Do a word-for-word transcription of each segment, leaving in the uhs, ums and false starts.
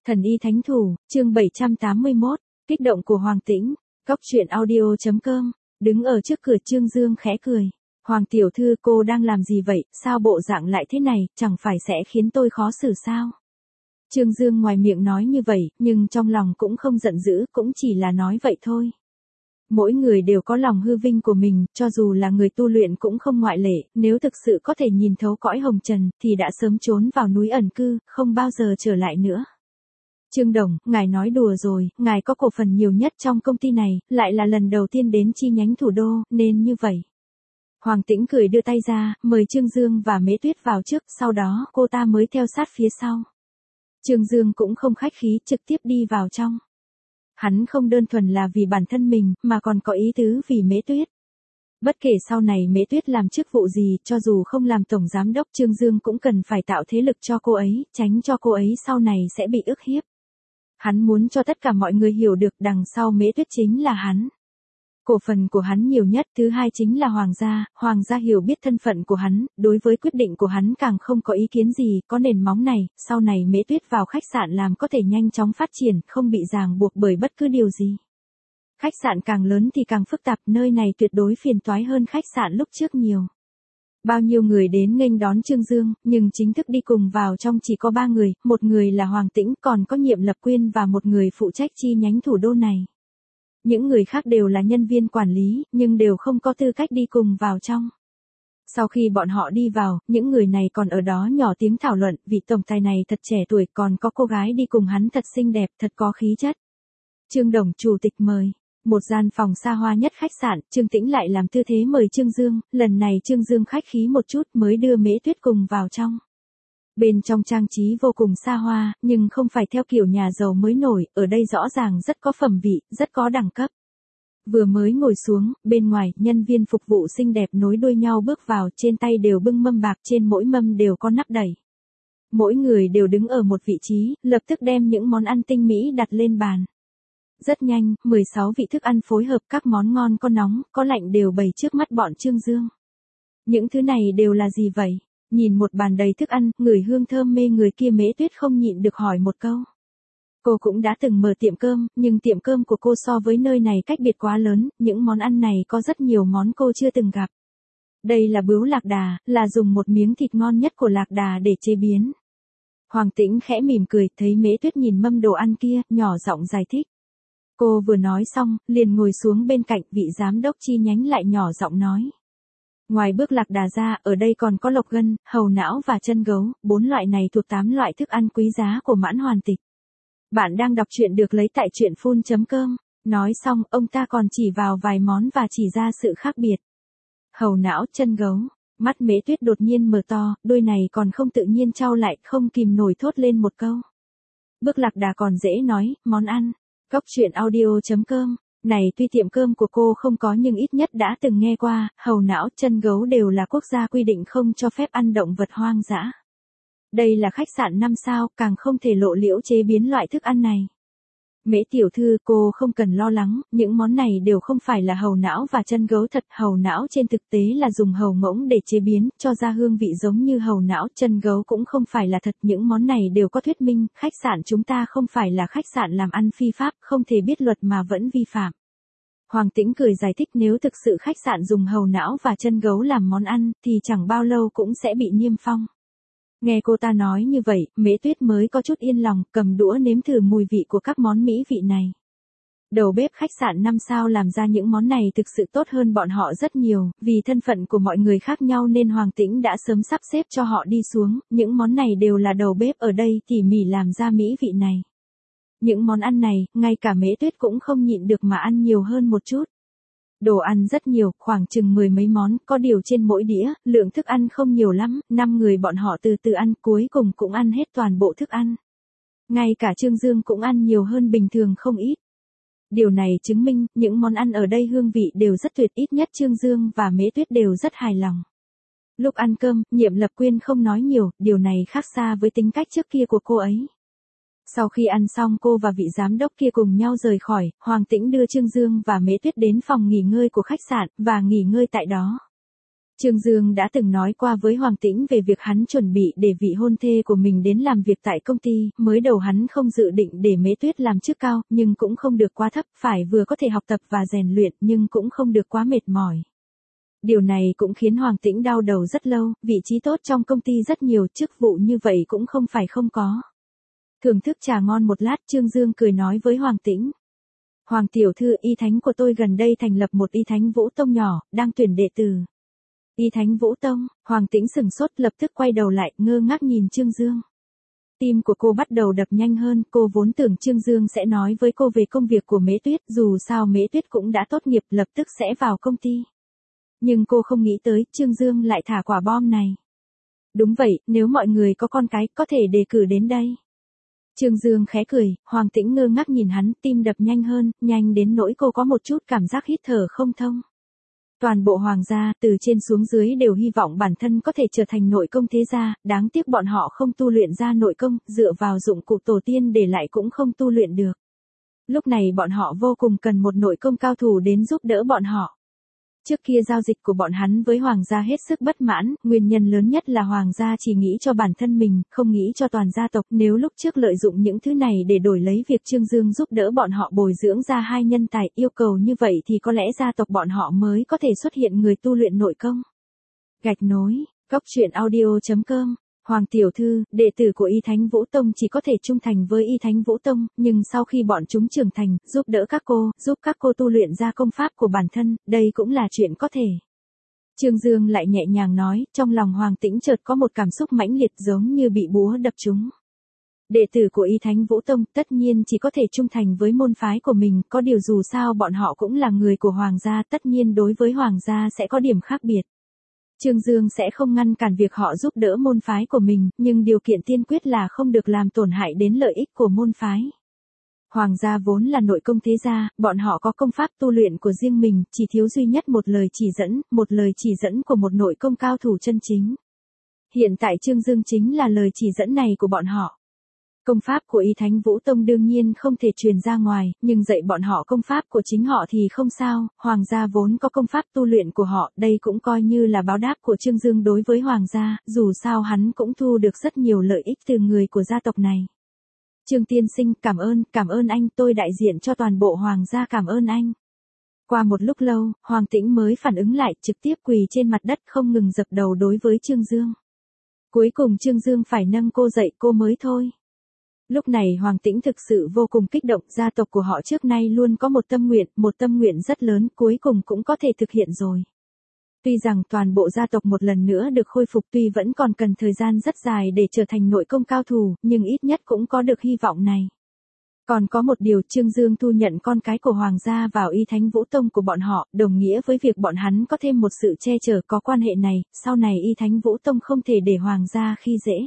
Thần y thánh thủ, chương bảy trăm tám mươi mốt, kích động của Hoàng Tĩnh, Cóc truyện audio chấm com, đứng ở trước cửa Trương Dương khẽ cười. Hoàng tiểu thư, cô đang làm gì vậy, sao bộ dạng lại thế này, chẳng phải sẽ khiến tôi khó xử sao? Trương Dương ngoài miệng nói như vậy, nhưng trong lòng cũng không giận dữ, cũng chỉ là nói vậy thôi. Mỗi người đều có lòng hư vinh của mình, cho dù là người tu luyện cũng không ngoại lệ, nếu thực sự có thể nhìn thấu cõi hồng trần, thì đã sớm trốn vào núi ẩn cư, không bao giờ trở lại nữa. Trương Đồng, ngài nói đùa rồi, ngài có cổ phần nhiều nhất trong công ty này, lại là lần đầu tiên đến chi nhánh thủ đô, nên như vậy. Hoàng Tĩnh cười đưa tay ra, mời Trương Dương và Mễ Tuyết vào trước, sau đó cô ta mới theo sát phía sau. Trương Dương cũng không khách khí, trực tiếp đi vào trong. Hắn không đơn thuần là vì bản thân mình, mà còn có ý tứ vì Mễ Tuyết. Bất kể sau này Mễ Tuyết làm chức vụ gì, cho dù không làm tổng giám đốc, Trương Dương cũng cần phải tạo thế lực cho cô ấy, tránh cho cô ấy sau này sẽ bị ức hiếp. Hắn muốn cho tất cả mọi người hiểu được đằng sau Mễ Tuyết chính là hắn. Cổ phần của hắn nhiều nhất, thứ hai chính là Hoàng gia, Hoàng gia hiểu biết thân phận của hắn, đối với quyết định của hắn càng không có ý kiến gì, có nền móng này, sau này Mễ Tuyết vào khách sạn làm có thể nhanh chóng phát triển, không bị ràng buộc bởi bất cứ điều gì. Khách sạn càng lớn thì càng phức tạp, nơi này tuyệt đối phiền toái hơn khách sạn lúc trước nhiều. Bao nhiêu người đến nghênh đón Trương Dương, nhưng chính thức đi cùng vào trong chỉ có ba người, một người là Hoàng Tĩnh, còn có Nhiệm Lập Quyên và một người phụ trách chi nhánh thủ đô này. Những người khác đều là nhân viên quản lý, nhưng đều không có tư cách đi cùng vào trong. Sau khi bọn họ đi vào, những người này còn ở đó nhỏ tiếng thảo luận, vị tổng tài này thật trẻ tuổi, còn có cô gái đi cùng hắn thật xinh đẹp, thật có khí chất. Trương Đồng, chủ tịch mời. Một gian phòng xa hoa nhất khách sạn, Trương Tĩnh lại làm tư thế mời Trương Dương, lần này Trương Dương khách khí một chút mới đưa Mễ Tuyết cùng vào trong. Bên trong trang trí vô cùng xa hoa, nhưng không phải theo kiểu nhà giàu mới nổi, ở đây rõ ràng rất có phẩm vị, rất có đẳng cấp. Vừa mới ngồi xuống, bên ngoài, nhân viên phục vụ xinh đẹp nối đuôi nhau bước vào, trên tay đều bưng mâm bạc, trên mỗi mâm đều có nắp đẩy. Mỗi người đều đứng ở một vị trí, lập tức đem những món ăn tinh mỹ đặt lên bàn. Rất nhanh, mười sáu vị thức ăn phối hợp, các món ngon có nóng, có lạnh đều bày trước mắt bọn Trương Dương. Những thứ này đều là gì vậy? Nhìn một bàn đầy thức ăn, người hương thơm mê người kia, Mễ Tuyết không nhịn được hỏi một câu. Cô cũng đã từng mở tiệm cơm, nhưng tiệm cơm của cô so với nơi này cách biệt quá lớn, những món ăn này có rất nhiều món cô chưa từng gặp. Đây là bướu lạc đà, là dùng một miếng thịt ngon nhất của lạc đà để chế biến. Hoàng Tĩnh khẽ mỉm cười, thấy Mễ Tuyết nhìn mâm đồ ăn kia, nhỏ giọng giải thích. Cô vừa nói xong, liền ngồi xuống bên cạnh, vị giám đốc chi nhánh lại nhỏ giọng nói. Ngoài bước lạc đà ra, ở đây còn có lộc gân, hầu não và chân gấu, bốn loại này thuộc tám loại thức ăn quý giá của Mãn Hoàn Tịch. Bạn đang đọc truyện được lấy tại truyện phun chấm com. Nói xong, ông ta còn chỉ vào vài món và chỉ ra sự khác biệt. Hầu não, chân gấu, mắt Mễ Tuyết đột nhiên mở to, đôi này còn không tự nhiên trao lại, không kìm nổi thốt lên một câu. Bước lạc đà còn dễ nói, món ăn. Cóc truyện audio chấm com. Này tuy tiệm cơm của cô không có nhưng ít nhất đã từng nghe qua, hầu não, chân gấu đều là quốc gia quy định không cho phép ăn động vật hoang dã. Đây là khách sạn năm sao, càng không thể lộ liễu chế biến loại thức ăn này. Mễ tiểu thư, cô không cần lo lắng, những món này đều không phải là hầu não và chân gấu thật. Hầu não trên thực tế là dùng hầu ngỗng để chế biến, cho ra hương vị giống như hầu não, chân gấu cũng không phải là thật. Những món này đều có thuyết minh, khách sạn chúng ta không phải là khách sạn làm ăn phi pháp, không thể biết luật mà vẫn vi phạm. Hoàng Tĩnh cười giải thích, nếu thực sự khách sạn dùng hầu não và chân gấu làm món ăn, thì chẳng bao lâu cũng sẽ bị niêm phong. Nghe cô ta nói như vậy, Mễ Tuyết mới có chút yên lòng, cầm đũa nếm thử mùi vị của các món mỹ vị này. Đầu bếp khách sạn năm sao làm ra những món này thực sự tốt hơn bọn họ rất nhiều, vì thân phận của mọi người khác nhau nên Hoàng Tĩnh đã sớm sắp xếp cho họ đi xuống, những món này đều là đầu bếp ở đây tỉ mỉ làm ra mỹ vị này. Những món ăn này, ngay cả Mễ Tuyết cũng không nhịn được mà ăn nhiều hơn một chút. Đồ ăn rất nhiều, khoảng chừng mười mấy món, có điều trên mỗi đĩa, lượng thức ăn không nhiều lắm, năm người bọn họ từ từ ăn, cuối cùng cũng ăn hết toàn bộ thức ăn. Ngay cả Trương Dương cũng ăn nhiều hơn bình thường không ít. Điều này chứng minh, những món ăn ở đây hương vị đều rất tuyệt, ít nhất Trương Dương và Mễ Tuyết đều rất hài lòng. Lúc ăn cơm, Nhiệm Lập Quyên không nói nhiều, điều này khác xa với tính cách trước kia của cô ấy. Sau khi ăn xong, cô và vị giám đốc kia cùng nhau rời khỏi, Hoàng Tĩnh đưa Trương Dương và Mễ Tuyết đến phòng nghỉ ngơi của khách sạn, và nghỉ ngơi tại đó. Trương Dương đã từng nói qua với Hoàng Tĩnh về việc hắn chuẩn bị để vị hôn thê của mình đến làm việc tại công ty, mới đầu hắn không dự định để Mễ Tuyết làm chức cao, nhưng cũng không được quá thấp, phải vừa có thể học tập và rèn luyện nhưng cũng không được quá mệt mỏi. Điều này cũng khiến Hoàng Tĩnh đau đầu rất lâu, vị trí tốt trong công ty rất nhiều, chức vụ như vậy cũng không phải không có. Thưởng thức trà ngon một lát, Trương Dương cười nói với Hoàng Tĩnh. Hoàng tiểu thư, y thánh của tôi gần đây thành lập một y thánh Vũ Tông nhỏ, đang tuyển đệ tử. Y thánh Vũ Tông, Hoàng Tĩnh sừng sốt lập tức quay đầu lại, ngơ ngác nhìn Trương Dương. Tim của cô bắt đầu đập nhanh hơn, cô vốn tưởng Trương Dương sẽ nói với cô về công việc của Mễ Tuyết, dù sao Mễ Tuyết cũng đã tốt nghiệp lập tức sẽ vào công ty. Nhưng cô không nghĩ tới, Trương Dương lại thả quả bom này. Đúng vậy, nếu mọi người có con cái, có thể đề cử đến đây. Trương Dương khẽ cười, Hoàng Tĩnh ngơ ngác nhìn hắn, tim đập nhanh hơn, nhanh đến nỗi cô có một chút cảm giác hít thở không thông. Toàn bộ hoàng gia, từ trên xuống dưới đều hy vọng bản thân có thể trở thành nội công thế gia, đáng tiếc bọn họ không tu luyện ra nội công, dựa vào dụng cụ tổ tiên để lại cũng không tu luyện được. Lúc này bọn họ vô cùng cần một nội công cao thủ đến giúp đỡ bọn họ. Trước kia giao dịch của bọn hắn với hoàng gia hết sức bất mãn, nguyên nhân lớn nhất là hoàng gia chỉ nghĩ cho bản thân mình, không nghĩ cho toàn gia tộc. Nếu lúc trước lợi dụng những thứ này để đổi lấy việc Trương Dương giúp đỡ bọn họ bồi dưỡng ra hai nhân tài yêu cầu như vậy thì có lẽ gia tộc bọn họ mới có thể xuất hiện người tu luyện nội công. Gạch nối, góc truyện audio chấm com. Hoàng tiểu thư, đệ tử của Y Thánh Vũ Tông chỉ có thể trung thành với Y Thánh Vũ Tông, nhưng sau khi bọn chúng trưởng thành, giúp đỡ các cô, giúp các cô tu luyện ra công pháp của bản thân, đây cũng là chuyện có thể. Trương Dương lại nhẹ nhàng nói, trong lòng Hoàng Tĩnh chợt có một cảm xúc mãnh liệt giống như bị búa đập trúng. Đệ tử của Y Thánh Vũ Tông tất nhiên chỉ có thể trung thành với môn phái của mình, có điều dù sao bọn họ cũng là người của Hoàng gia, tất nhiên đối với Hoàng gia sẽ có điểm khác biệt. Trương Dương sẽ không ngăn cản việc họ giúp đỡ môn phái của mình, nhưng điều kiện tiên quyết là không được làm tổn hại đến lợi ích của môn phái. Hoàng gia vốn là nội công thế gia, bọn họ có công pháp tu luyện của riêng mình, chỉ thiếu duy nhất một lời chỉ dẫn, một lời chỉ dẫn của một nội công cao thủ chân chính. Hiện tại Trương Dương chính là lời chỉ dẫn này của bọn họ. Công pháp của Y Thánh Vũ Tông đương nhiên không thể truyền ra ngoài, nhưng dạy bọn họ công pháp của chính họ thì không sao, Hoàng gia vốn có công pháp tu luyện của họ, đây cũng coi như là báo đáp của Trương Dương đối với Hoàng gia, dù sao hắn cũng thu được rất nhiều lợi ích từ người của gia tộc này. Trương tiên sinh, cảm ơn, cảm ơn anh, tôi đại diện cho toàn bộ Hoàng gia cảm ơn anh. Qua một lúc lâu, Hoàng Tĩnh mới phản ứng lại, trực tiếp quỳ trên mặt đất không ngừng dập đầu đối với Trương Dương. Cuối cùng Trương Dương phải nâng cô dậy cô mới thôi. Lúc này Hoàng Tĩnh thực sự vô cùng kích động, gia tộc của họ trước nay luôn có một tâm nguyện, một tâm nguyện rất lớn, cuối cùng cũng có thể thực hiện rồi. Tuy rằng toàn bộ gia tộc một lần nữa được khôi phục, tuy vẫn còn cần thời gian rất dài để trở thành nội công cao thủ, nhưng ít nhất cũng có được hy vọng này. Còn có một điều, Trương Dương thu nhận con cái của Hoàng gia vào Y Thánh Vũ Tông của bọn họ, đồng nghĩa với việc bọn hắn có thêm một sự che chở, có quan hệ này, sau này Y Thánh Vũ Tông không thể để Hoàng gia khi dễ.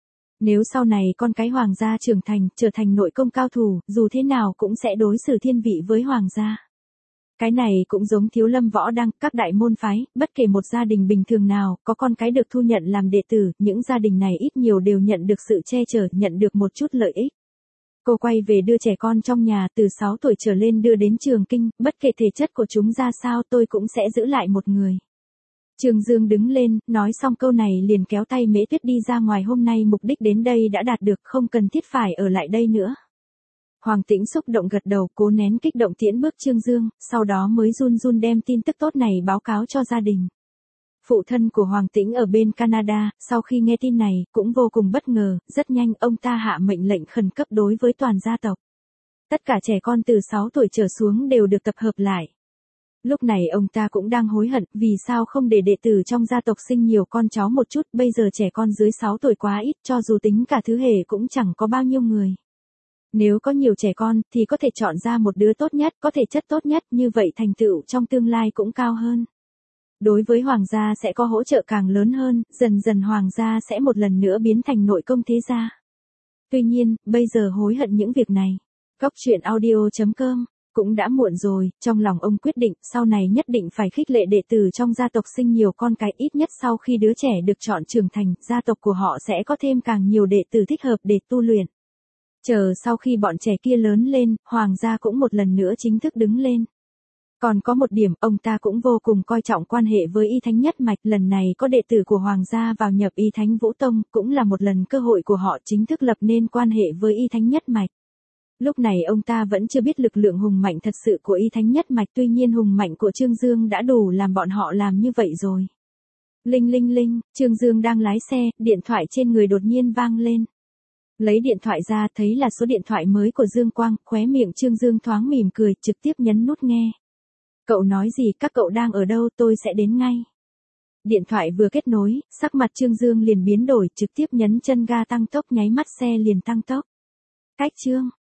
Nếu sau này con cái Hoàng gia trưởng thành, trở thành nội công cao thủ, dù thế nào cũng sẽ đối xử thiên vị với Hoàng gia. Cái này cũng giống Thiếu Lâm Võ Đăng, các đại môn phái, bất kể một gia đình bình thường nào, có con cái được thu nhận làm đệ tử, những gia đình này ít nhiều đều nhận được sự che chở, nhận được một chút lợi ích. Cô quay về đưa trẻ con trong nhà, từ sáu tuổi trở lên đưa đến trường kinh, bất kể thể chất của chúng ra sao tôi cũng sẽ giữ lại một người. Trương Dương đứng lên, nói xong câu này liền kéo tay Mễ Tuyết đi ra ngoài, hôm nay mục đích đến đây đã đạt được, không cần thiết phải ở lại đây nữa. Hoàng Tĩnh xúc động gật đầu, cố nén kích động tiễn bước Trương Dương, sau đó mới run run đem tin tức tốt này báo cáo cho gia đình. Phụ thân của Hoàng Tĩnh ở bên Canada, sau khi nghe tin này, cũng vô cùng bất ngờ, rất nhanh ông ta hạ mệnh lệnh khẩn cấp đối với toàn gia tộc. Tất cả trẻ con từ sáu tuổi trở xuống đều được tập hợp lại. Lúc này ông ta cũng đang hối hận, vì sao không để đệ tử trong gia tộc sinh nhiều con cháu một chút, bây giờ trẻ con dưới sáu tuổi quá ít, cho dù tính cả thứ hề cũng chẳng có bao nhiêu người. Nếu có nhiều trẻ con, thì có thể chọn ra một đứa tốt nhất, có thể chất tốt nhất, như vậy thành tựu trong tương lai cũng cao hơn. Đối với Hoàng gia sẽ có hỗ trợ càng lớn hơn, dần dần Hoàng gia sẽ một lần nữa biến thành nội công thế gia. Tuy nhiên, bây giờ hối hận những việc này. Góc truyện audio chấm com. Cũng đã muộn rồi, trong lòng ông quyết định, sau này nhất định phải khích lệ đệ tử trong gia tộc sinh nhiều con cái, ít nhất sau khi đứa trẻ được chọn trưởng thành, gia tộc của họ sẽ có thêm càng nhiều đệ tử thích hợp để tu luyện. Chờ sau khi bọn trẻ kia lớn lên, Hoàng gia cũng một lần nữa chính thức đứng lên. Còn có một điểm, ông ta cũng vô cùng coi trọng quan hệ với Y Thánh Nhất Mạch, lần này có đệ tử của Hoàng gia vào nhập Y Thánh Vũ Tông, cũng là một lần cơ hội của họ chính thức lập nên quan hệ với Y Thánh Nhất Mạch. Lúc này ông ta vẫn chưa biết lực lượng hùng mạnh thật sự của Y Thánh Nhất Mạch, tuy nhiên hùng mạnh của Trương Dương đã đủ làm bọn họ làm như vậy rồi. Linh linh linh, Trương Dương đang lái xe, điện thoại trên người đột nhiên vang lên. Lấy điện thoại ra thấy là số điện thoại mới của Dương Quang, khóe miệng Trương Dương thoáng mỉm cười, trực tiếp nhấn nút nghe. Cậu nói gì, các cậu đang ở đâu, tôi sẽ đến ngay. Điện thoại vừa kết nối, sắc mặt Trương Dương liền biến đổi, trực tiếp nhấn chân ga tăng tốc, nháy mắt xe liền tăng tốc. Cách Trương